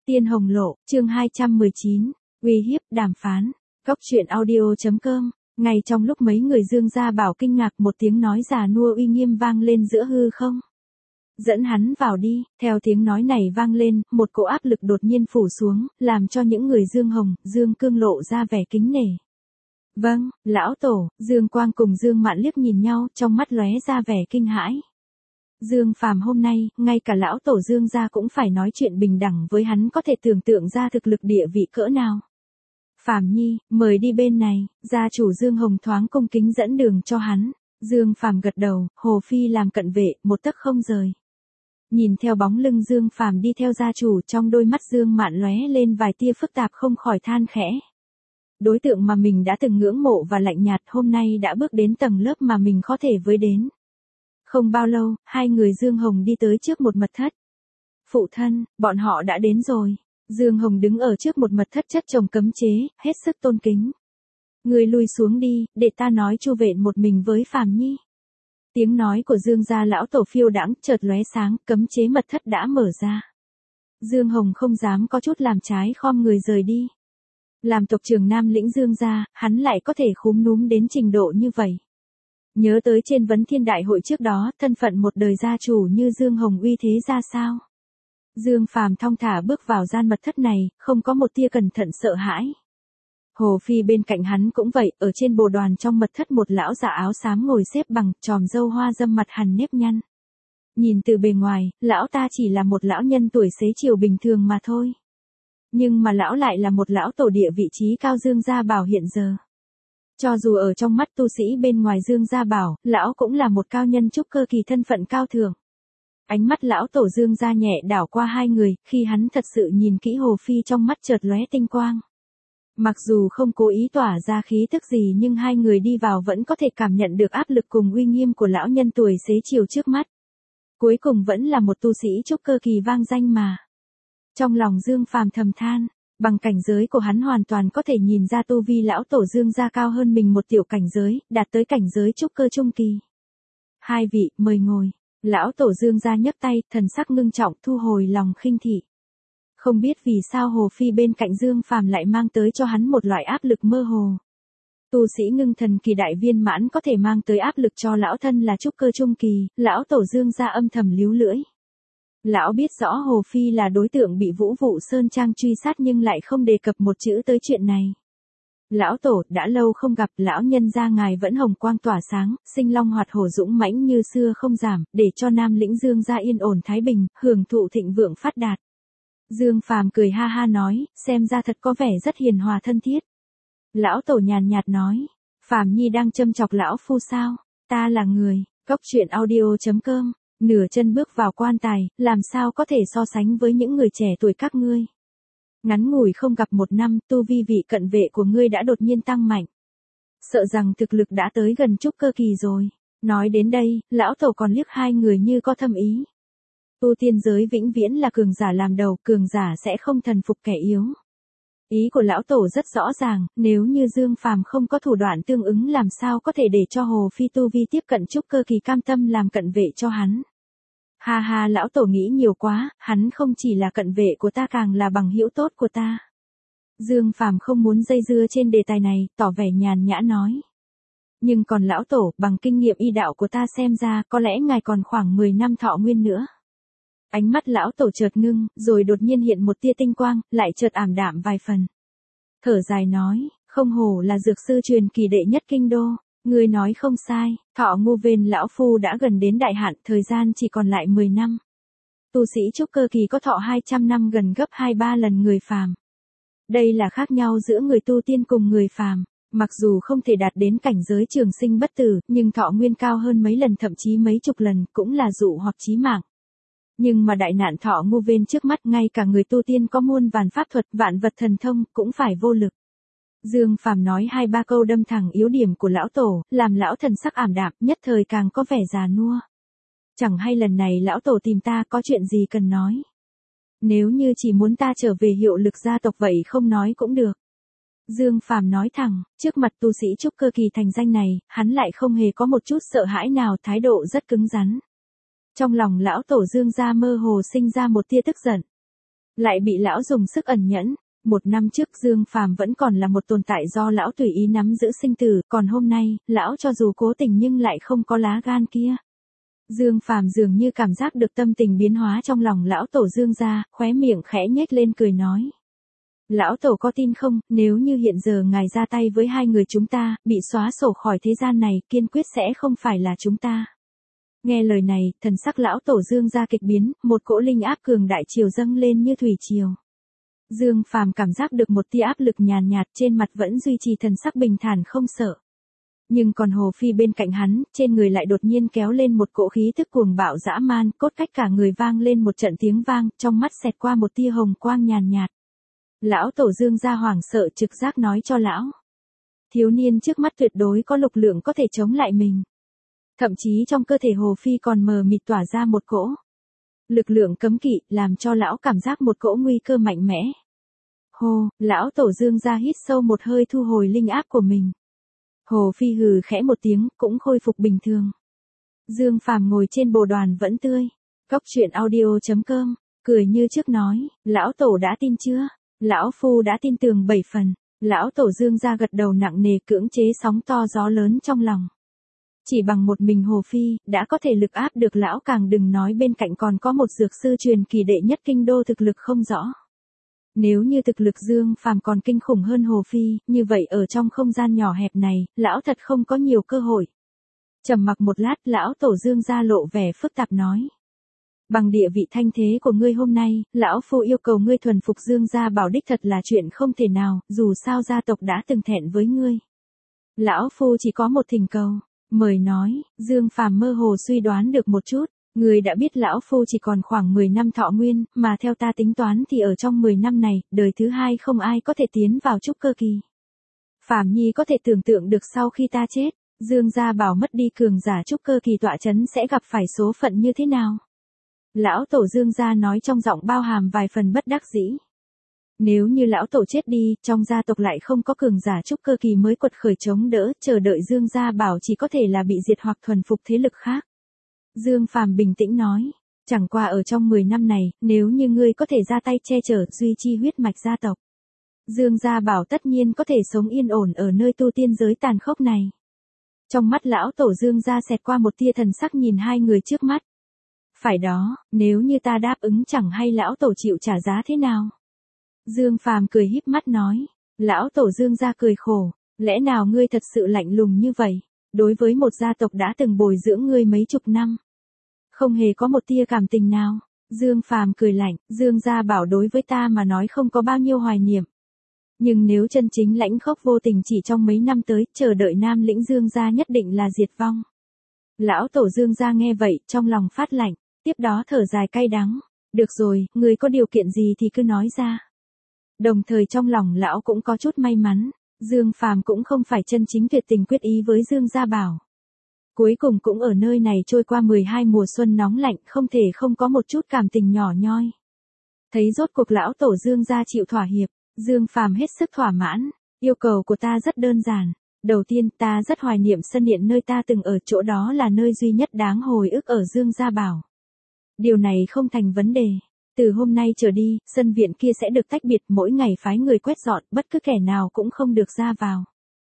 Tiên Hồng Lộ, chương 219, uy hiếp, đàm phán. Góc truyện audio.com. Ngay trong lúc mấy người Dương Gia Bảo kinh ngạc, một tiếng nói già nua uy nghiêm vang lên giữa hư không. Dẫn hắn vào đi. Theo tiếng nói này vang lên, một cỗ áp lực đột nhiên phủ xuống, làm cho những người Dương Hồng, Dương Cương lộ ra vẻ kính nể. Vâng, lão tổ. Dương Quang cùng Dương Mạn liếc nhìn nhau, trong mắt lóe ra vẻ kinh hãi. Dương Phàm hôm nay, ngay cả lão tổ Dương gia cũng phải nói chuyện bình đẳng với hắn, có thể tưởng tượng ra thực lực địa vị cỡ nào. Phàm Nhi, mời đi bên này. Gia chủ Dương Hồng thoáng cung kính dẫn đường cho hắn. Dương Phàm gật đầu, Hồ Phi làm cận vệ, một tấc không rời. Nhìn theo bóng lưng Dương Phàm đi theo gia chủ, trong đôi mắt Dương Mạn lóe lên vài tia phức tạp, không khỏi than khẽ. Đối tượng mà mình đã từng ngưỡng mộ và lạnh nhạt hôm nay đã bước đến tầng lớp mà mình có thể với đến. Không bao lâu, hai người Dương Hồng đi tới trước một mật thất. Phụ thân, bọn họ đã đến rồi. Dương Hồng đứng ở trước một mật thất chất trồng cấm chế, hết sức tôn kính. Người lui xuống đi, để ta nói chu vện một mình với Phàm Nhi. Tiếng nói của Dương gia lão tổ phiêu đãng, chợt lóe sáng, cấm chế mật thất đã mở ra. Dương Hồng không dám có chút làm trái, khom người rời đi. Làm tộc trưởng Nam lĩnh Dương gia, hắn lại có thể khúm núm đến trình độ như vậy. Nhớ tới trên Vấn Thiên Đại hội trước đó, thân phận một đời gia chủ như Dương Hồng uy thế ra sao. Dương Phàm thong thả bước vào gian mật thất này, không có một tia cẩn thận sợ hãi. Hồ Phi bên cạnh hắn cũng vậy, ở trên bồ đoàn trong mật thất một lão già áo xám ngồi xếp bằng, tròm râu hoa râm, mặt hằn nếp nhăn. Nhìn từ bề ngoài, lão ta chỉ là một lão nhân tuổi xế chiều bình thường mà thôi. Nhưng mà lão lại là một lão tổ địa vị trí cao Dương Gia Bảo hiện giờ. Cho dù ở trong mắt tu sĩ bên ngoài Dương Gia Bảo, lão cũng là một cao nhân trúc cơ kỳ, thân phận cao thượng. Ánh mắt lão tổ Dương Gia nhẹ đảo qua hai người, khi hắn thật sự nhìn kỹ Hồ Phi, trong mắt chợt lóe tinh quang. Mặc dù không cố ý tỏa ra khí tức gì, nhưng hai người đi vào vẫn có thể cảm nhận được áp lực cùng uy nghiêm của lão nhân tuổi xế chiều trước mắt. Cuối cùng vẫn là một tu sĩ trúc cơ kỳ vang danh mà. Trong lòng Dương Phàm thầm than. Bằng cảnh giới của hắn hoàn toàn có thể nhìn ra tu vi lão tổ Dương gia cao hơn mình một tiểu cảnh giới, đạt tới cảnh giới trúc cơ trung kỳ. Hai vị, mời ngồi. Lão tổ Dương gia nhấc tay, thần sắc ngưng trọng, thu hồi lòng khinh thị. Không biết vì sao Hồ Phi bên cạnh Dương Phàm lại mang tới cho hắn một loại áp lực mơ hồ. Tu sĩ ngưng thần kỳ đại viên mãn có thể mang tới áp lực cho lão thân là trúc cơ trung kỳ, lão tổ Dương gia âm thầm líu lưỡi. Lão biết rõ Hồ Phi là đối tượng bị Vũ Vụ Sơn Trang truy sát, nhưng lại không đề cập một chữ tới chuyện này. Lão tổ, đã lâu không gặp, lão nhân gia ngài vẫn hồng quang tỏa sáng, sinh long hoạt hổ, dũng mãnh như xưa không giảm, để cho Nam lĩnh Dương gia yên ổn thái bình, hưởng thụ thịnh vượng phát đạt. Dương Phàm cười ha ha nói, xem ra thật có vẻ rất hiền hòa thân thiết. Lão tổ nhàn nhạt nói, Phàm Nhi đang châm chọc lão phu sao? Ta là người. Góc truyện audio.com. Nửa chân bước vào quan tài, làm sao có thể so sánh với những người trẻ tuổi các ngươi. Ngắn ngủi không gặp một năm, tu vi vị cận vệ của ngươi đã đột nhiên tăng mạnh. Sợ rằng thực lực đã tới gần trúc cơ kỳ rồi. Nói đến đây, lão tổ còn liếc hai người như có thâm ý. Tu tiên giới vĩnh viễn là cường giả làm đầu, cường giả sẽ không thần phục kẻ yếu. Ý của lão tổ rất rõ ràng, nếu như Dương Phàm không có thủ đoạn tương ứng, làm sao có thể để cho Hồ Phi tu vi tiếp cận trúc cơ kỳ cam tâm làm cận vệ cho hắn. Ha ha, lão tổ nghĩ nhiều quá, hắn không chỉ là cận vệ của ta, càng là bằng hữu tốt của ta. Dương Phàm không muốn dây dưa trên đề tài này, tỏ vẻ nhàn nhã nói. Nhưng còn lão tổ, bằng kinh nghiệm y đạo của ta xem ra, có lẽ ngài còn khoảng 10 năm thọ nguyên nữa. Ánh mắt lão tổ chợt ngưng, rồi đột nhiên hiện một tia tinh quang, lại chợt ảm đạm vài phần. Thở dài nói, không hổ là dược sư truyền kỳ đệ nhất kinh đô, ngươi nói không sai, thọ ngu vên lão phu đã gần đến đại hạn, thời gian chỉ còn lại 10 năm. Tu sĩ trúc cơ kỳ có thọ 200 năm, gần gấp 2-3 lần người phàm. Đây là khác nhau giữa người tu tiên cùng người phàm. Mặc dù không thể đạt đến cảnh giới trường sinh bất tử, nhưng thọ nguyên cao hơn mấy lần, thậm chí mấy chục lần, cũng là dụ hoặc chí mạng. Nhưng mà đại nạn thọ ngu vên trước mắt, ngay cả người tu tiên có muôn vàn pháp thuật, vạn vật thần thông, cũng phải vô lực. Dương Phàm nói 2-3 câu đâm thẳng yếu điểm của lão tổ, làm lão thần sắc ảm đạm, nhất thời càng có vẻ già nua. Chẳng hay lần này lão tổ tìm ta có chuyện gì cần nói. Nếu như chỉ muốn ta trở về hiệu lực gia tộc vậy không nói cũng được. Dương Phàm nói thẳng, trước mặt tu sĩ trúc cơ kỳ thành danh này, hắn lại không hề có một chút sợ hãi nào, thái độ rất cứng rắn. Trong lòng lão tổ Dương gia mơ hồ sinh ra một tia tức giận. lại bị lão dùng sức ẩn nhẫn. Một năm trước Dương Phàm vẫn còn là một tồn tại do lão tùy ý nắm giữ sinh tử, còn hôm nay, lão cho dù cố tình nhưng lại không có lá gan kia. Dương Phàm dường như cảm giác được tâm tình biến hóa trong lòng lão tổ Dương gia, khóe miệng khẽ nhếch lên cười nói. Lão tổ có tin không, nếu như hiện giờ ngài ra tay với hai người chúng ta, bị xóa sổ khỏi thế gian này, kiên quyết sẽ không phải là chúng ta. Nghe lời này, thần sắc lão tổ Dương gia kịch biến, một cỗ linh áp cường đại triều dâng lên như thủy triều. Dương Phàm cảm giác được một tia áp lực nhàn nhạt, trên mặt vẫn duy trì thần sắc bình thản không sợ. Nhưng còn Hồ Phi bên cạnh hắn, trên người lại đột nhiên kéo lên một cỗ khí tức cuồng bạo dã man, cốt cách cả người vang lên một trận tiếng vang, trong mắt xẹt qua một tia hồng quang nhàn nhạt. Lão tổ Dương gia hoảng sợ trực giác nói cho lão. Thiếu niên trước mắt tuyệt đối có lực lượng có thể chống lại mình. Thậm chí trong cơ thể Hồ Phi còn mờ mịt tỏa ra một cỗ lực lượng cấm kỵ, làm cho lão cảm giác một cỗ nguy cơ mạnh mẽ. Hồ, lão tổ Dương gia hít sâu một hơi thu hồi linh áp của mình. Hồ Phi hừ khẽ một tiếng, cũng khôi phục bình thường. Dương Phàm ngồi trên bồ đoàn vẫn tươi. Cóc truyện audio.com, cười như trước nói, lão tổ đã tin chưa? Lão phu đã tin tường 7 phần. Lão tổ Dương gia gật đầu nặng nề, cưỡng chế sóng to gió lớn trong lòng. Chỉ bằng một mình Hồ Phi, đã có thể lực áp được lão, càng đừng nói bên cạnh còn có một dược sư truyền kỳ đệ nhất kinh đô thực lực không rõ. Nếu như thực lực Dương Phàm còn kinh khủng hơn Hồ Phi, như vậy ở trong không gian nhỏ hẹp này, lão thật không có nhiều cơ hội. Trầm mặc một lát, lão tổ Dương gia lộ vẻ phức tạp nói. Bằng địa vị thanh thế của ngươi hôm nay, lão phu yêu cầu ngươi thuần phục Dương gia bảo đích thật là chuyện không thể nào, dù sao gia tộc đã từng thẹn với ngươi. Lão phu chỉ có một thỉnh cầu. Mời nói, Dương Phàm mơ hồ suy đoán được một chút, người đã biết lão phu chỉ còn khoảng 10 năm thọ nguyên, mà theo ta tính toán thì ở trong 10 năm này, đời thứ hai không ai có thể tiến vào trúc cơ kỳ. Phàm Nhi có thể tưởng tượng được sau khi ta chết, Dương gia bảo mất đi cường giả trúc cơ kỳ tọa chấn sẽ gặp phải số phận như thế nào? Lão tổ Dương gia nói trong giọng bao hàm vài phần bất đắc dĩ. Nếu như lão tổ chết đi, trong gia tộc lại không có cường giả trúc cơ kỳ mới quật khởi chống đỡ, chờ đợi Dương gia bảo chỉ có thể là bị diệt hoặc thuần phục thế lực khác. Dương Phàm bình tĩnh nói, chẳng qua ở trong 10 năm này, nếu như ngươi có thể ra tay che chở, duy trì huyết mạch gia tộc, Dương gia bảo tất nhiên có thể sống yên ổn ở nơi tu tiên giới tàn khốc này. Trong mắt lão tổ Dương gia xẹt qua một tia thần sắc nhìn hai người trước mắt. Phải đó, nếu như ta đáp ứng chẳng hay lão tổ chịu trả giá thế nào? Dương Phàm cười híp mắt nói. Lão tổ Dương gia cười khổ, lẽ nào ngươi thật sự lạnh lùng như vậy, đối với một gia tộc đã từng bồi dưỡng ngươi mấy chục năm? Không hề có một tia cảm tình nào. Dương Phàm cười lạnh, Dương gia bảo đối với ta mà nói không có bao nhiêu hoài niệm. Nhưng nếu chân chính lãnh khốc vô tình chỉ trong mấy năm tới, chờ đợi Nam lĩnh Dương gia nhất định là diệt vong. Lão tổ Dương gia nghe vậy, trong lòng phát lạnh, tiếp đó thở dài cay đắng. Được rồi, ngươi có điều kiện gì thì cứ nói ra. Đồng thời trong lòng lão cũng có chút may mắn, Dương Phàm cũng không phải chân chính tuyệt tình quyết ý với Dương gia bảo. Cuối cùng cũng ở nơi này trôi qua 12 mùa xuân nóng lạnh, không thể không có một chút cảm tình nhỏ nhoi. Thấy rốt cuộc lão tổ Dương gia chịu thỏa hiệp, Dương Phàm hết sức thỏa mãn. Yêu cầu của ta rất đơn giản. Đầu tiên, ta rất hoài niệm sân điện nơi ta từng ở, chỗ đó là nơi duy nhất đáng hồi ức ở Dương gia bảo. Điều này không thành vấn đề. Từ hôm nay trở đi, sân viện kia sẽ được tách biệt, mỗi ngày phái người quét dọn, bất cứ kẻ nào cũng không được ra vào.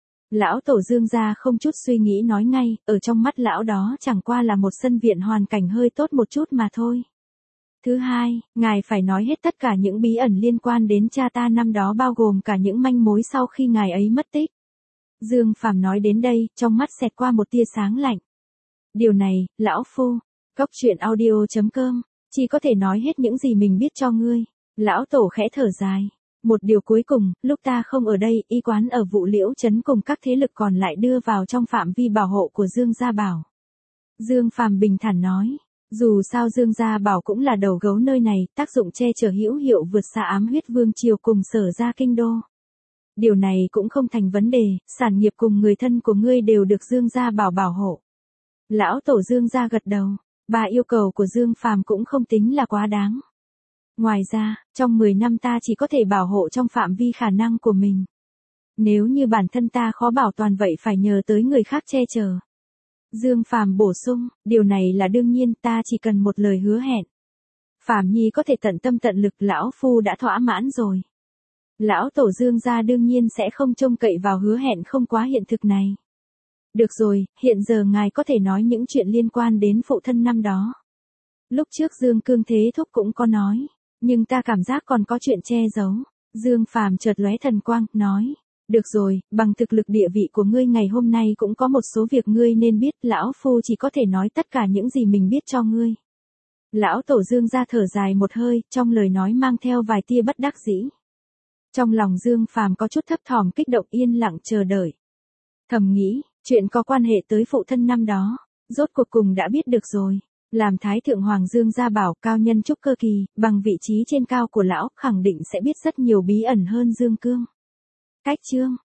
Lão tổ Dương gia không chút suy nghĩ nói ngay, ở trong mắt lão đó chẳng qua là một sân viện hoàn cảnh hơi tốt một chút mà thôi. Thứ hai, ngài phải nói hết tất cả những bí ẩn liên quan đến cha ta năm đó, bao gồm cả những manh mối sau khi ngài ấy mất tích. Dương Phàm nói đến đây, trong mắt xẹt qua một tia sáng lạnh. Điều này, lão phu, Cóc truyện audio.com, chỉ có thể nói hết những gì mình biết cho ngươi. Lão tổ khẽ thở dài. Một điều cuối cùng, lúc ta không ở đây, y quán ở Vụ Liễu trấn cùng các thế lực còn lại đưa vào trong phạm vi bảo hộ của Dương gia bảo. Dương Phàm bình thản nói. Dù sao Dương gia bảo cũng là đầu gấu nơi này, tác dụng che chở hữu hiệu vượt xa Ám Huyết Vương triều cùng Sở gia kinh đô. Điều này cũng không thành vấn đề, sản nghiệp cùng người thân của ngươi đều được Dương gia bảo bảo hộ. Lão tổ Dương gia gật đầu. Ba yêu cầu của Dương Phàm cũng không tính là quá đáng. Ngoài ra, trong 10 năm ta chỉ có thể bảo hộ trong phạm vi khả năng của mình. Nếu như bản thân ta khó bảo toàn vậy phải nhờ tới người khác che chở. Dương Phàm bổ sung, điều này là đương nhiên, ta chỉ cần một lời hứa hẹn. Phàm Nhi có thể tận tâm tận lực, lão phu đã thỏa mãn rồi. Lão tổ Dương gia đương nhiên sẽ không trông cậy vào hứa hẹn không quá hiện thực này. Được rồi, hiện giờ ngài có thể nói những chuyện liên quan đến phụ thân năm đó. Lúc trước Dương Cương Thế Thúc cũng có nói, nhưng ta cảm giác còn có chuyện che giấu. Dương Phàm chợt lóe thần quang, nói. Được rồi, bằng thực lực địa vị của ngươi ngày hôm nay cũng có một số việc ngươi nên biết, lão phu chỉ có thể nói tất cả những gì mình biết cho ngươi. Lão tổ Dương ra thở dài một hơi, trong lời nói mang theo vài tia bất đắc dĩ. Trong lòng Dương Phàm có chút thấp thỏm kích động, yên lặng chờ đợi. Thầm nghĩ, chuyện có quan hệ tới phụ thân năm đó, rốt cuộc cùng đã biết được rồi. Làm Thái Thượng Hoàng Dương gia bảo cao nhân trúc cơ kỳ, bằng vị trí trên cao của lão, khẳng định sẽ biết rất nhiều bí ẩn hơn Dương Cương. Cách chương